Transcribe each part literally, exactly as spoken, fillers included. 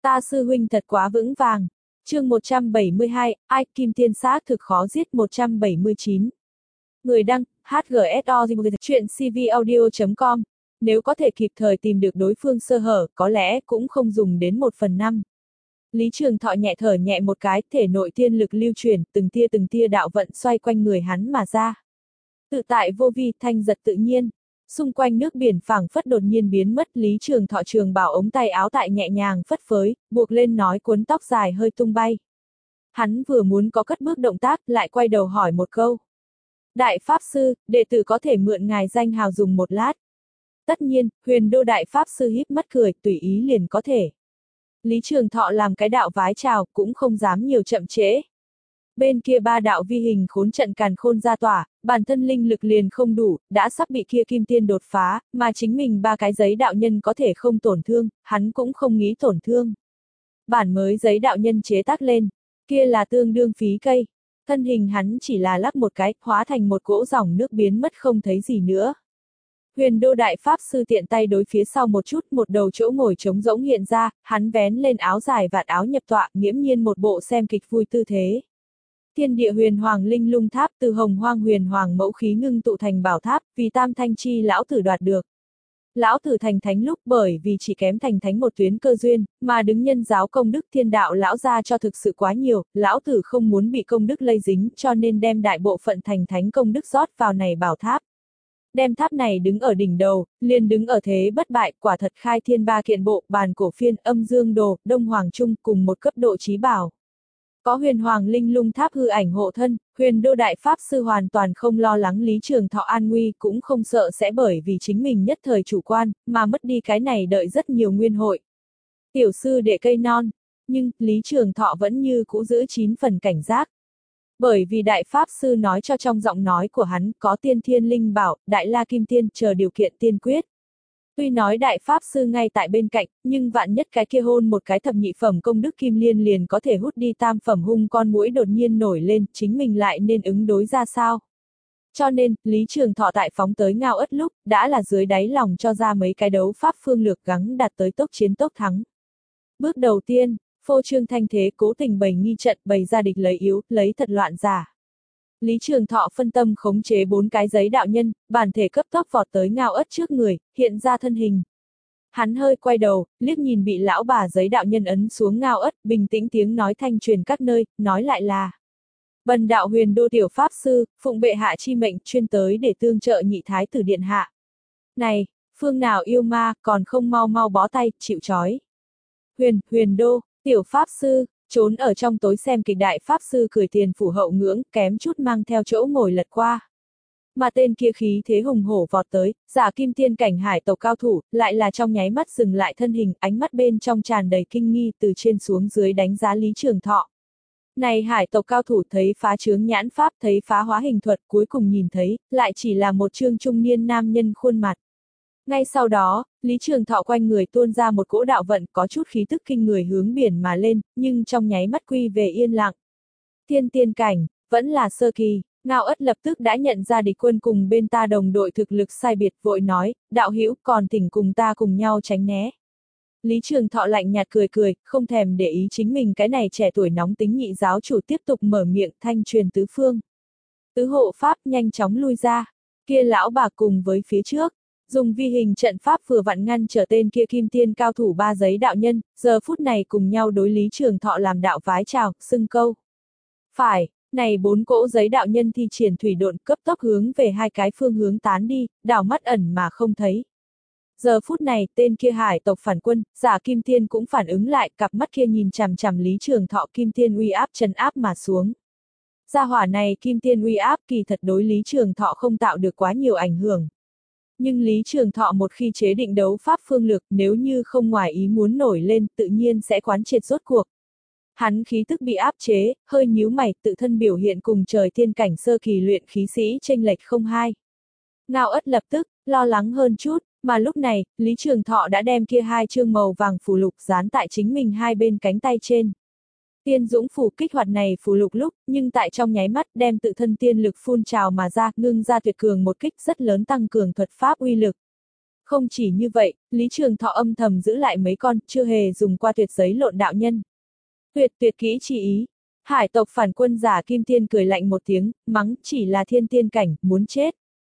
Ta sư huynh thật quá vững vàng. Chương một trăm bảy mươi hai, ai kim tiên xác thực khó giết một trăm bảy mươi chín. Người đăng, hát giê ét o chuyện c v audio chấm com. Nếu có thể kịp thời tìm được đối phương sơ hở, có lẽ cũng không dùng đến một phần năm. Lý Trường Thọ nhẹ thở nhẹ một cái, thể nội thiên lực lưu chuyển, từng tia từng tia đạo vận xoay quanh người hắn mà ra. Tự tại vô vi, thanh giật tự nhiên. Xung quanh nước biển phảng phất đột nhiên biến mất, Lý Trường Thọ trường bảo ống tay áo tại nhẹ nhàng phất phới, buộc lên nói cuốn tóc dài hơi tung bay. Hắn vừa muốn có cất bước động tác, lại quay đầu hỏi một câu. Đại Pháp Sư, đệ tử có thể mượn ngài danh hào dùng một lát. Tất nhiên, Huyền Đô Đại Pháp Sư híp mắt cười, tùy ý liền có thể. Lý Trường Thọ làm cái đạo vái chào, cũng không dám nhiều chậm trễ. Bên kia ba đạo vi hình khốn trận càn khôn ra tỏa, bản thân linh lực liền không đủ, đã sắp bị kia kim tiên đột phá, mà chính mình ba cái giấy đạo nhân có thể không tổn thương, hắn cũng không nghĩ tổn thương. Bản mới giấy đạo nhân chế tác lên, kia là tương đương phí cây. Thân hình hắn chỉ là lắc một cái, hóa thành một cỗ dòng nước biến mất không thấy gì nữa. Huyền Đô Đại Pháp Sư tiện tay đối phía sau một chút, một đầu chỗ ngồi trống rỗng hiện ra, hắn vén lên áo dài vạt áo nhập tọa, nghiễm nhiên một bộ xem kịch vui tư thế. Thiên địa huyền hoàng linh lung tháp từ hồng hoang huyền hoàng mẫu khí ngưng tụ thành bảo tháp, vì tam thanh chi lão tử đoạt được. Lão tử thành thánh lúc bởi vì chỉ kém thành thánh một tuyến cơ duyên, mà đứng nhân giáo công đức thiên đạo lão ra cho thực sự quá nhiều, lão tử không muốn bị công đức lây dính cho nên đem đại bộ phận thành thánh công đức rót vào này bảo tháp. Đem tháp này đứng ở đỉnh đầu, liền đứng ở thế bất bại, quả thật khai thiên ba kiện bộ, bàn cổ phiên, âm dương đồ, đông hoàng trung cùng một cấp độ trí bảo. Có huyền hoàng linh lung tháp hư ảnh hộ thân, Huyền Đô Đại Pháp Sư hoàn toàn không lo lắng Lý Trường Thọ an nguy, cũng không sợ sẽ bởi vì chính mình nhất thời chủ quan, mà mất đi cái này đợi rất nhiều nguyên hội. Tiểu sư đệ cây non, nhưng Lý Trường Thọ vẫn như cũ giữ chín phần cảnh giác. Bởi vì Đại Pháp Sư nói cho trong giọng nói của hắn có tiên thiên linh bảo, Đại La Kim Tiên chờ điều kiện tiên quyết. Tuy nói Đại Pháp Sư ngay tại bên cạnh, nhưng vạn nhất cái kia hôn một cái thập nhị phẩm công đức kim liên liền có thể hút đi tam phẩm hung con muỗi đột nhiên nổi lên, chính mình lại nên ứng đối ra sao. Cho nên, Lý Trường Thọ tại phóng tới ngao ất lúc, đã là dưới đáy lòng cho ra mấy cái đấu pháp phương lược gắng đạt tới tốc chiến tốc thắng. Bước đầu tiên, phô trương thanh thế cố tình bày nghi trận, bày ra địch lấy yếu, lấy thật loạn giả. Lý Trường Thọ phân tâm khống chế bốn cái giấy đạo nhân, bản thể cấp tốc vọt tới ngao ất trước người, hiện ra thân hình. Hắn hơi quay đầu, liếc nhìn bị lão bà giấy đạo nhân ấn xuống ngao ất, bình tĩnh tiếng nói thanh truyền các nơi, nói lại là. Bần đạo Huyền Đô Tiểu Pháp Sư, phụng bệ hạ chi mệnh chuyên tới để tương trợ nhị thái tử điện hạ. Này, phương nào yêu ma, còn không mau mau bó tay, chịu trói. Huyền, Huyền Đô, Tiểu Pháp Sư. Trốn ở trong tối xem kịch Đại Pháp Sư cười tiền phủ hậu ngưỡng, kém chút mang theo chỗ ngồi lật qua. Mà tên kia khí thế hùng hổ vọt tới, giả kim tiên cảnh hải tộc cao thủ, lại là trong nháy mắt dừng lại thân hình, ánh mắt bên trong tràn đầy kinh nghi từ trên xuống dưới đánh giá Lý Trường Thọ. Này hải tộc cao thủ thấy phá chướng nhãn pháp, thấy phá hóa hình thuật, cuối cùng nhìn thấy, lại chỉ là một trương trung niên nam nhân khuôn mặt. Ngay sau đó, Lý Trường Thọ quanh người tuôn ra một cỗ đạo vận có chút khí tức kinh người hướng biển mà lên, nhưng trong nháy mắt quy về yên lặng. Thiên tiên cảnh, vẫn là sơ kỳ, ngao ất lập tức đã nhận ra địch quân cùng bên ta đồng đội thực lực sai biệt, vội nói, đạo hữu còn thỉnh cùng ta cùng nhau tránh né. Lý Trường Thọ lạnh nhạt cười cười, không thèm để ý chính mình cái này trẻ tuổi nóng tính nhị giáo chủ tiếp tục mở miệng thanh truyền tứ phương. Tứ hộ pháp nhanh chóng lui ra, kia lão bà cùng với phía trước. Dùng vi hình trận pháp vừa vặn ngăn trở tên kia kim tiên cao thủ ba giấy đạo nhân, giờ phút này cùng nhau đối Lý Trường Thọ làm đạo vái chào, xưng câu. Phải, này bốn cỗ giấy đạo nhân thi triển thủy độn cấp tốc hướng về hai cái phương hướng tán đi, đảo mắt ẩn mà không thấy. Giờ phút này, tên kia hải tộc phản quân, giả kim tiên cũng phản ứng lại, cặp mắt kia nhìn chằm chằm Lý Trường Thọ kim tiên uy áp trấn áp mà xuống. Gia hỏa này kim tiên uy áp kỳ thật đối Lý Trường Thọ không tạo được quá nhiều ảnh hưởng. Nhưng Lý Trường Thọ một khi chế định đấu pháp phương lược, nếu như không ngoài ý muốn nổi lên, tự nhiên sẽ quán triệt rốt cuộc. Hắn khí tức bị áp chế, hơi nhíu mày, tự thân biểu hiện cùng trời thiên cảnh sơ kỳ luyện khí sĩ chênh lệch không hai. Ngao ất lập tức, lo lắng hơn chút, mà lúc này, Lý Trường Thọ đã đem kia hai chương màu vàng phù lục dán tại chính mình hai bên cánh tay trên. Tiên dũng phủ kích hoạt này phù lục lúc, nhưng tại trong nháy mắt đem tự thân tiên lực phun trào mà ra, ngưng ra tuyệt cường một kích rất lớn tăng cường thuật pháp uy lực. Không chỉ như vậy, Lý Trường Thọ âm thầm giữ lại mấy con, chưa hề dùng qua tuyệt giấy lộn đạo nhân. Tuyệt tuyệt kỹ chi ý. Hải tộc phản quân giả Kim Tiên cười lạnh một tiếng, mắng chỉ là thiên tiên cảnh, muốn chết.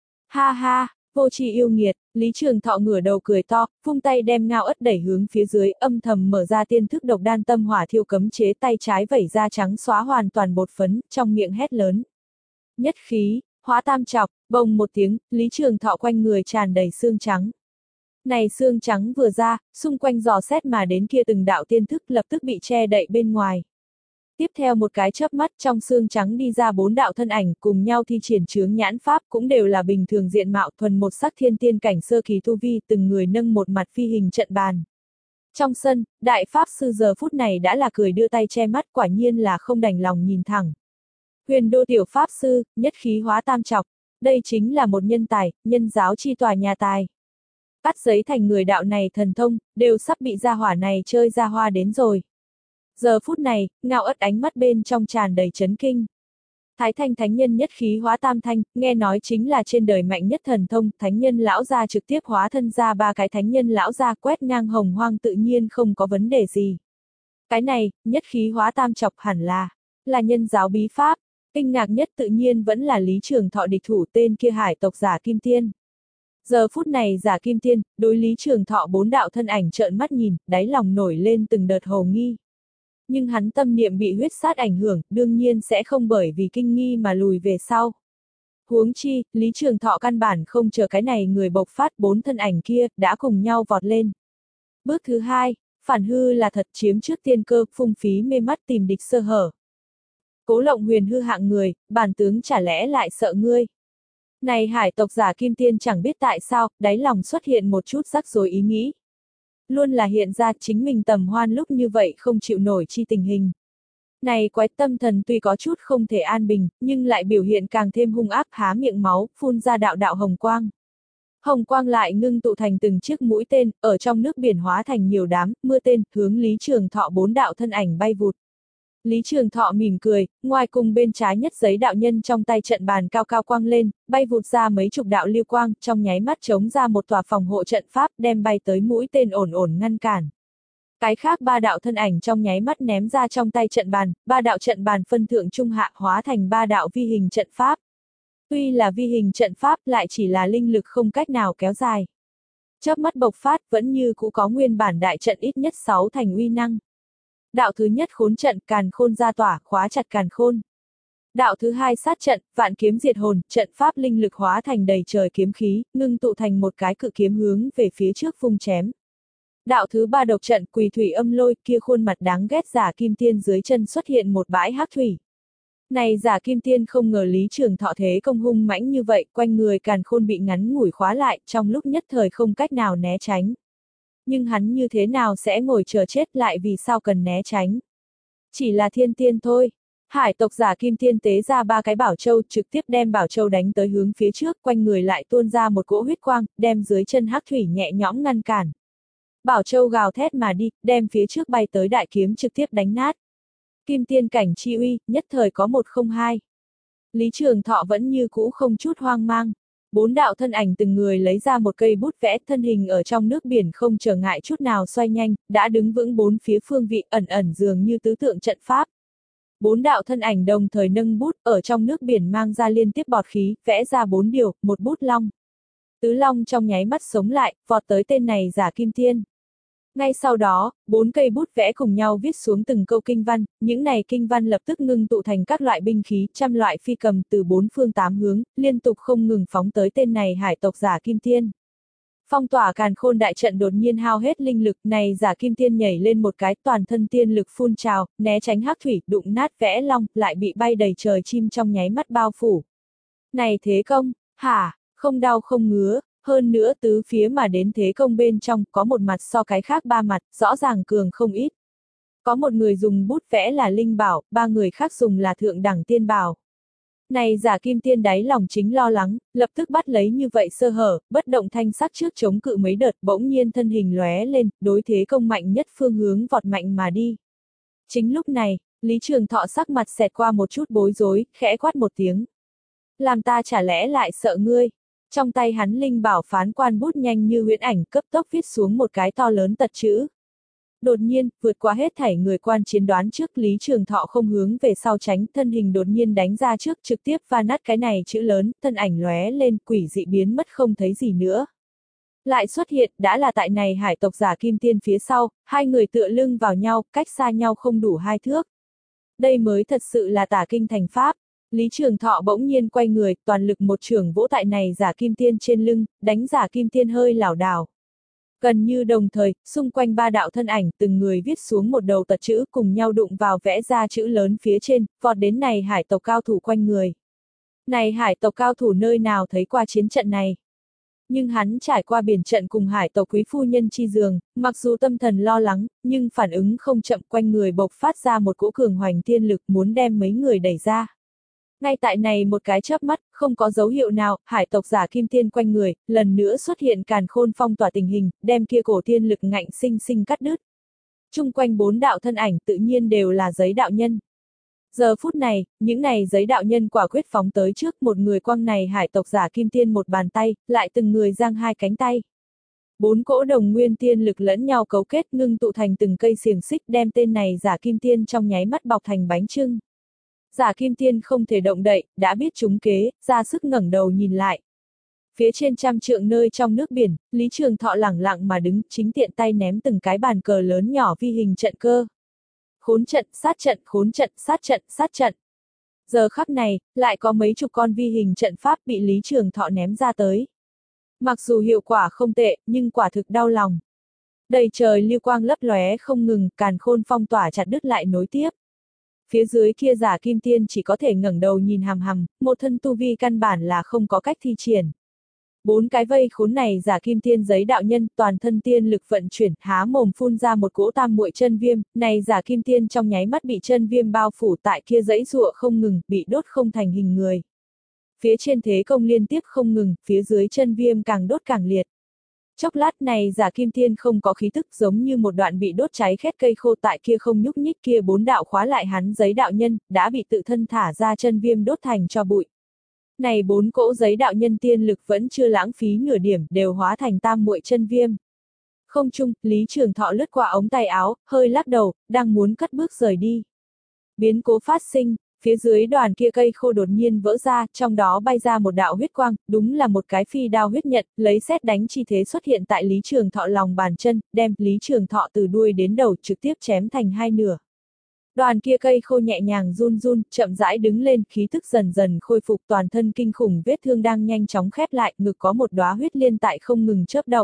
Ha ha, vô tri yêu nghiệt, Lý Trường Thọ ngửa đầu cười to, vung tay đem ngao ất đẩy hướng phía dưới, âm thầm mở ra tiên thức độc đan tâm hỏa thiêu cấm chế, tay trái vẩy ra trắng xóa hoàn toàn bột phấn, trong miệng hét lớn. Nhất khí, hóa tam trọc, bồng một tiếng, Lý Trường Thọ quanh người tràn đầy xương trắng. Này xương trắng vừa ra, xung quanh dò xét mà đến kia từng đạo tiên thức lập tức bị che đậy bên ngoài. Tiếp theo một cái chớp mắt trong xương trắng đi ra bốn đạo thân ảnh cùng nhau thi triển chướng nhãn pháp cũng đều là bình thường diện mạo thuần một sắc thiên tiên cảnh sơ kỳ tu vi từng người nâng một mặt phi hình trận bàn. Trong sân, đại pháp sư giờ phút này đã là cười đưa tay che mắt quả nhiên là không đành lòng nhìn thẳng. Huyền đô tiểu pháp sư, nhất khí hóa tam trọc, đây chính là một nhân tài, nhân giáo chi tòa nhà tài. Cắt giấy thành người đạo này thần thông, đều sắp bị gia hỏa này chơi ra hoa đến rồi. Giờ phút này, ngao ất ánh mắt bên trong tràn đầy chấn kinh. Thái thanh thánh nhân nhất khí hóa tam thanh, nghe nói chính là trên đời mạnh nhất thần thông, thánh nhân lão gia trực tiếp hóa thân ra ba cái thánh nhân lão gia quét ngang hồng hoang tự nhiên không có vấn đề gì. Cái này, nhất khí hóa tam trọc hẳn là, là nhân giáo bí pháp, kinh ngạc nhất tự nhiên vẫn là Lý Trường Thọ địch thủ tên kia hải tộc giả Kim Tiên. Giờ phút này giả Kim Tiên, đối Lý Trường Thọ bốn đạo thân ảnh trợn mắt nhìn, đáy lòng nổi lên từng đợt hồ nghi. Nhưng hắn tâm niệm bị huyết sát ảnh hưởng, đương nhiên sẽ không bởi vì kinh nghi mà lùi về sau. Huống chi, Lý Trường Thọ căn bản không chờ cái này người bộc phát bốn thân ảnh kia, đã cùng nhau vọt lên. Bước thứ hai, phản hư là thật chiếm trước tiên cơ, phung phí mê mắt tìm địch sơ hở. Cố Lộng Huyền hư hạng người, bản tướng chả lẽ lại sợ ngươi. Này hải tộc giả Kim Tiên chẳng biết tại sao, đáy lòng xuất hiện một chút rắc rối ý nghĩ. Luôn là hiện ra chính mình tầm hoan lúc như vậy không chịu nổi chi tình hình. Này quái tâm thần tuy có chút không thể an bình, nhưng lại biểu hiện càng thêm hung ác há miệng máu, phun ra đạo đạo hồng quang. Hồng quang lại ngưng tụ thành từng chiếc mũi tên, ở trong nước biển hóa thành nhiều đám, mưa tên, hướng Lý Trường Thọ bốn đạo thân ảnh bay vụt. Lý Trường Thọ mỉm cười, ngoài cùng bên trái nhất giấy đạo nhân trong tay trận bàn cao cao quang lên, bay vụt ra mấy chục đạo lưu quang, trong nháy mắt chống ra một tòa phòng hộ trận pháp đem bay tới mũi tên ổn ổn ngăn cản. Cái khác ba đạo thân ảnh trong nháy mắt ném ra trong tay trận bàn, ba đạo trận bàn phân thượng trung hạ hóa thành ba đạo vi hình trận pháp. Tuy là vi hình trận pháp lại chỉ là linh lực không cách nào kéo dài. Chớp mắt bộc phát vẫn như cũ có nguyên bản đại trận ít nhất sáu thành uy năng. Đạo thứ nhất khốn trận càn khôn ra tỏa, khóa chặt càn khôn. Đạo thứ hai sát trận, vạn kiếm diệt hồn, trận pháp linh lực hóa thành đầy trời kiếm khí, ngưng tụ thành một cái cự kiếm hướng về phía trước vung chém. Đạo thứ ba độc trận, quỳ thủy âm lôi, kia khuôn mặt đáng ghét giả Kim Tiên dưới chân xuất hiện một bãi hắc thủy. Này giả Kim Tiên không ngờ Lý Trường Thọ thế công hung mãnh như vậy, quanh người càn khôn bị ngắn ngủi khóa lại, trong lúc nhất thời không cách nào né tránh. Nhưng hắn như thế nào sẽ ngồi chờ chết lại vì sao cần né tránh. Chỉ là thiên tiên thôi. Hải tộc giả Kim Tiên tế ra ba cái bảo châu trực tiếp đem bảo châu đánh tới hướng phía trước, quanh người lại tuôn ra một cỗ huyết quang, đem dưới chân hắc thủy nhẹ nhõm ngăn cản. Bảo châu gào thét mà đi, đem phía trước bay tới đại kiếm trực tiếp đánh nát. Kim Tiên cảnh chi uy, nhất thời có một không hai. Lý Trường Thọ vẫn như cũ không chút hoang mang. Bốn đạo thân ảnh từng người lấy ra một cây bút vẽ, thân hình ở trong nước biển không trở ngại chút nào xoay nhanh, đã đứng vững bốn phía phương vị ẩn ẩn dường như tứ tượng trận pháp. Bốn đạo thân ảnh đồng thời nâng bút, ở trong nước biển mang ra liên tiếp bọt khí, vẽ ra bốn điều, một bút long. Tứ long trong nháy mắt sống lại, vọt tới tên này giả Kim Tiên. Ngay sau đó, bốn cây bút vẽ cùng nhau viết xuống từng câu kinh văn, những này kinh văn lập tức ngưng tụ thành các loại binh khí, trăm loại phi cầm từ bốn phương tám hướng, liên tục không ngừng phóng tới tên này hải tộc giả Kim Tiên. Phong tỏa càn khôn đại trận đột nhiên hao hết linh lực, này giả Kim Tiên nhảy lên một cái, toàn thân tiên lực phun trào, né tránh hắc thủy, đụng nát vẽ long, lại bị bay đầy trời chim trong nháy mắt bao phủ. Này thế công, hả, không đau không ngứa. Hơn nữa tứ phía mà đến thế công bên trong có một mặt so cái khác ba mặt, rõ ràng cường không ít. Có một người dùng bút vẽ là linh bảo, ba người khác dùng là thượng đẳng tiên bảo. Này giả Kim Tiên đáy lòng chính lo lắng, lập tức bắt lấy như vậy sơ hở, bất động thanh sắc trước chống cự mấy đợt bỗng nhiên thân hình lóe lên, đối thế công mạnh nhất phương hướng vọt mạnh mà đi. Chính lúc này, Lý Trường Thọ sắc mặt xẹt qua một chút bối rối, khẽ quát một tiếng. Làm ta chả lẽ lại sợ ngươi. Trong tay hắn linh bảo phán quan bút nhanh như huyễn ảnh cấp tốc viết xuống một cái to lớn tật chữ. Đột nhiên, vượt qua hết thảy người quan chiến đoán trước, Lý Trường Thọ không hướng về sau tránh, thân hình đột nhiên đánh ra trước, trực tiếp va nát cái này chữ lớn, thân ảnh lóe lên, quỷ dị biến mất không thấy gì nữa. Lại xuất hiện, đã là tại này hải tộc giả kim tiên phía sau, hai người tựa lưng vào nhau, cách xa nhau không đủ hai thước. Đây mới thật sự là tả kinh thành pháp. Lý Trường Thọ bỗng nhiên quay người, toàn lực một chưởng vỗ tại này giả kim tiên trên lưng, đánh giả kim tiên hơi lảo đảo. Gần như đồng thời, xung quanh ba đạo thân ảnh từng người viết xuống một đầu tật chữ cùng nhau đụng vào vẽ ra chữ lớn phía trên, vọt đến này hải tộc cao thủ quanh người. Này hải tộc cao thủ nơi nào thấy qua chiến trận này. Nhưng hắn trải qua biển trận cùng hải tộc quý phu nhân chi giường, mặc dù tâm thần lo lắng, nhưng phản ứng không chậm, quanh người bộc phát ra một cỗ cường hoành tiên lực muốn đem mấy người đẩy ra. Ngay tại này một cái chớp mắt, không có dấu hiệu nào, hải tộc giả kim tiên quanh người, lần nữa xuất hiện càn khôn phong tỏa tình hình, đem kia cổ tiên lực ngạnh sinh sinh cắt đứt. Chung quanh bốn đạo thân ảnh tự nhiên đều là giấy đạo nhân. Giờ phút này, những này giấy đạo nhân quả quyết phóng tới trước, một người quăng này hải tộc giả kim tiên một bàn tay, lại từng người giang hai cánh tay. Bốn cỗ đồng nguyên tiên lực lẫn nhau cấu kết ngưng tụ thành từng cây xiềng xích, đem tên này giả kim tiên trong nháy mắt bọc thành bánh chưng. Giả kim tiên không thể động đậy, đã biết trúng kế, ra sức ngẩng đầu nhìn lại. Phía trên trăm trượng nơi trong nước biển, Lý Trường Thọ lẳng lặng mà đứng, chính tiện tay ném từng cái bàn cờ lớn nhỏ vi hình trận cơ. Khốn trận, sát trận, khốn trận, sát trận, sát trận. Giờ khắc này, lại có mấy chục con vi hình trận pháp bị Lý Trường Thọ ném ra tới. Mặc dù hiệu quả không tệ, nhưng quả thực đau lòng. Đầy trời lưu quang lấp lóe không ngừng, càn khôn phong tỏa chặt đứt lại nối tiếp. Phía dưới kia giả kim tiên chỉ có thể ngẩng đầu nhìn hằm hằm, một thân tu vi căn bản là không có cách thi triển. Bốn cái vây khốn này giả kim tiên giấy đạo nhân, toàn thân tiên lực vận chuyển, há mồm phun ra một cỗ tam muội chân viêm, này giả kim tiên trong nháy mắt bị chân viêm bao phủ, tại kia dãy giụa không ngừng, bị đốt không thành hình người. Phía trên thế công liên tiếp không ngừng, phía dưới chân viêm càng đốt càng liệt. Chốc lát này giả kim tiên không có khí tức, giống như một đoạn bị đốt cháy khét cây khô, tại kia không nhúc nhích, kia bốn đạo khóa lại hắn giấy đạo nhân, đã bị tự thân thả ra chân viêm đốt thành cho bụi. Này bốn cỗ giấy đạo nhân tiên lực vẫn chưa lãng phí nửa điểm, đều hóa thành tam muội chân viêm. Không trung, Lý Trường Thọ lướt qua ống tay áo, hơi lắc đầu, đang muốn cất bước rời đi. Biến cố phát sinh, phía dưới đoàn kia cây khô đột nhiên vỡ ra, trong đó bay ra một đạo huyết quang, đúng là một cái phi đao huyết nhận, lấy sét đánh chi thế xuất hiện tại Lý Trường Thọ lòng bàn chân, đem Lý Trường Thọ từ đuôi đến đầu trực tiếp chém thành hai nửa. Đoàn kia cây khô nhẹ nhàng run run, chậm rãi đứng lên, khí tức dần dần khôi phục, toàn thân kinh khủng vết thương đang nhanh chóng khép lại, ngực có một đóa huyết liên tại không ngừng chớp động.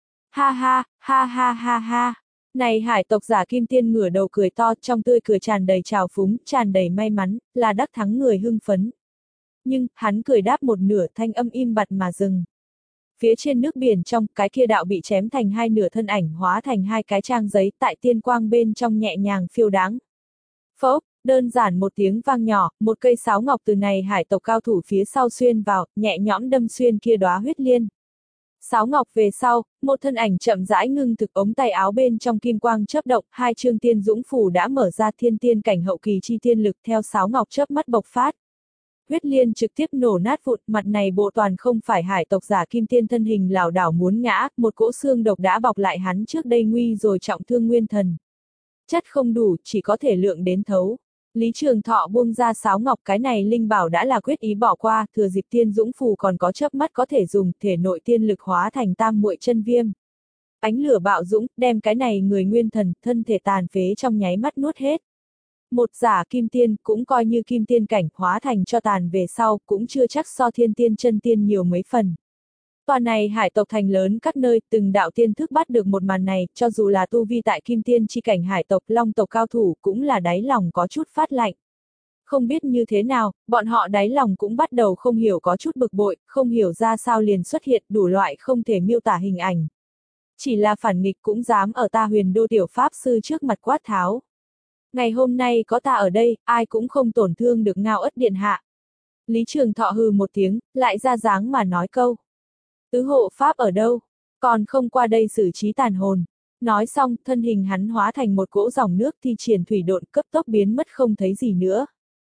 Ha ha, ha ha ha ha. Này hải tộc giả kim tiên ngửa đầu cười to, trong tươi cười tràn đầy trào phúng, tràn đầy may mắn, là đắc thắng người hưng phấn. Nhưng, hắn cười đáp một nửa, thanh âm im bặt mà dừng. Phía trên nước biển trong, cái kia đạo bị chém thành hai nửa thân ảnh hóa thành hai cái trang giấy, tại tiên quang bên trong nhẹ nhàng phiêu đáng. Phốc, đơn giản một tiếng vang nhỏ, một cây sáo ngọc từ này hải tộc cao thủ phía sau xuyên vào, nhẹ nhõm đâm xuyên kia đóa huyết liên. Sáo ngọc về sau, một thân ảnh chậm rãi ngưng thực, ống tay áo bên trong kim quang chớp động, hai chương tiên dũng phủ đã mở ra, thiên tiên cảnh hậu kỳ chi tiên lực theo sáo ngọc chớp mắt bộc phát. Huyết liên trực tiếp nổ nát vụn, mặt này bộ toàn không phải hải tộc giả kim tiên thân hình lảo đảo muốn ngã, một cỗ xương độc đã bọc lại hắn trước đây nguy rồi trọng thương nguyên thần. Chất không đủ, chỉ có thể lượng đến thấu. Lý Trường Thọ buông ra sáo ngọc, cái này linh bảo đã là quyết ý bỏ qua, thừa dịp tiên dũng phù còn có chớp mắt có thể dùng, thể nội tiên lực hóa thành tam muội chân viêm. Ánh lửa bạo dũng, đem cái này người nguyên thần, thân thể tàn phế trong nháy mắt nuốt hết. Một giả kim tiên, cũng coi như kim tiên cảnh, hóa thành cho tàn về sau, cũng chưa chắc so thiên tiên chân tiên nhiều mấy phần. Toàn này hải tộc thành lớn các nơi, từng đạo tiên thức bắt được một màn này, cho dù là tu vi tại kim tiên chi cảnh hải tộc, long tộc cao thủ, cũng là đáy lòng có chút phát lạnh. Không biết như thế nào, bọn họ đáy lòng cũng bắt đầu không hiểu có chút bực bội, không hiểu ra sao liền xuất hiện đủ loại không thể miêu tả hình ảnh. Chỉ là phản nghịch cũng dám ở ta huyền đô tiểu pháp sư trước mặt quát tháo. Ngày hôm nay có ta ở đây, ai cũng không tổn thương được Ngao Ất điện hạ. Lý Trường Thọ hừ một tiếng, lại ra dáng mà nói câu. Tứ hộ pháp ở đâu? Còn không qua đây xử trí tàn hồn. Nói xong, thân hình hắn hóa thành một cỗ dòng nước thi triển thủy độn, cấp tốc biến mất không thấy gì nữa.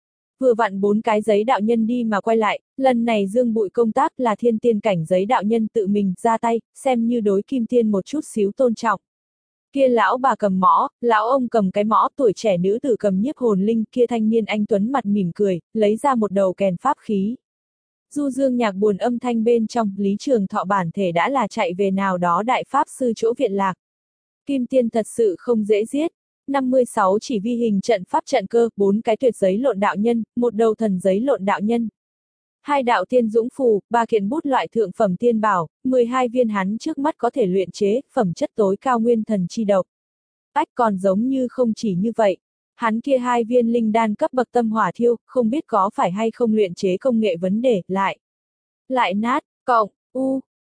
Vừa vặn bốn cái giấy đạo nhân đi mà quay lại, lần này Dương Bụi công tác là thiên tiên cảnh giấy đạo nhân tự mình ra tay, xem như đối Kim Tiên một chút xíu tôn trọng. Kia lão bà cầm mõ, lão ông cầm cái mõ, tuổi trẻ nữ tử cầm nhiếp hồn linh, kia thanh niên anh tuấn mặt mỉm cười, lấy ra một đầu kèn pháp khí. Du dương nhạc buồn âm thanh bên trong, Lý Trường Thọ bản thể đã là chạy về nào đó đại pháp sư chỗ viện lạc. Kim Tiên thật sự không dễ giết. năm mươi sáu chỉ vi hình trận pháp trận cơ, bốn cái tuyệt giấy lộn đạo nhân, một đầu thần giấy lộn đạo nhân. Hai đạo tiên dũng phù, ba kiện bút loại thượng phẩm tiên bảo, mười hai viên hắn trước mắt có thể luyện chế, phẩm chất tối cao nguyên thần chi độc. Ách còn giống như không chỉ như vậy. Hắn kia hai viên linh đan cấp bậc tâm hỏa thiêu, không biết có phải hay không luyện chế công nghệ vấn đề, lại. Lại nát, cộng, u,